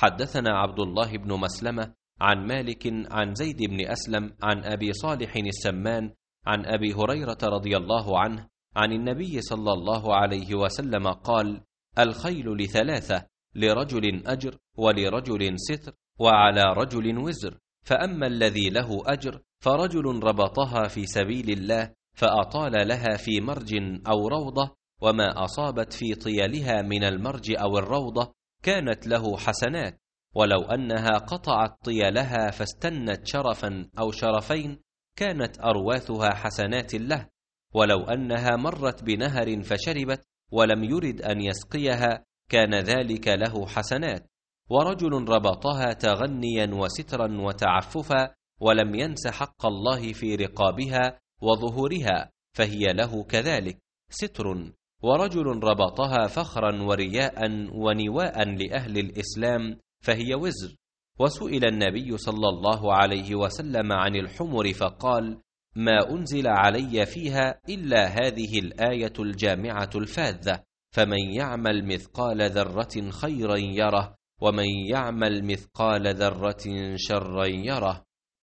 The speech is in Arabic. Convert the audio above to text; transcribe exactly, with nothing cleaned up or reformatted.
حدثنا عبد الله بن مسلمة عن مالك عن زيد بن أسلم عن أبي صالح السمان عن أبي هريرة رضي الله عنه عن النبي صلى الله عليه وسلم قال: الخيل لثلاثة، لرجل أجر، ولرجل ستر، وعلى رجل وزر. فأما الذي له أجر فرجل ربطها في سبيل الله فأطال لها في مرج أو روضة، وما أصابت في طيلها من المرج أو الروضة كانت له حسنات، ولو أنها قطعت طيلها فاستنت شرفا أو شرفين كانت أرواثها حسنات له، ولو أنها مرت بنهر فشربت ولم يرد أن يسقيها كان ذلك له حسنات. ورجل ربطها تغنيا وسترا وتعففا ولم ينس حق الله في رقابها وظهورها فهي له كذلك ستر. ورجل ربطها فخرا ورياء ونواء لأهل الإسلام فهي وزر. وسئل النبي صلى الله عليه وسلم عن الحمر فقال: ما أنزل علي فيها إلا هذه الآية الجامعة الفاذة: فمن يعمل مثقال ذرة خيرا يره، ومن يعمل مثقال ذرة شرا يره.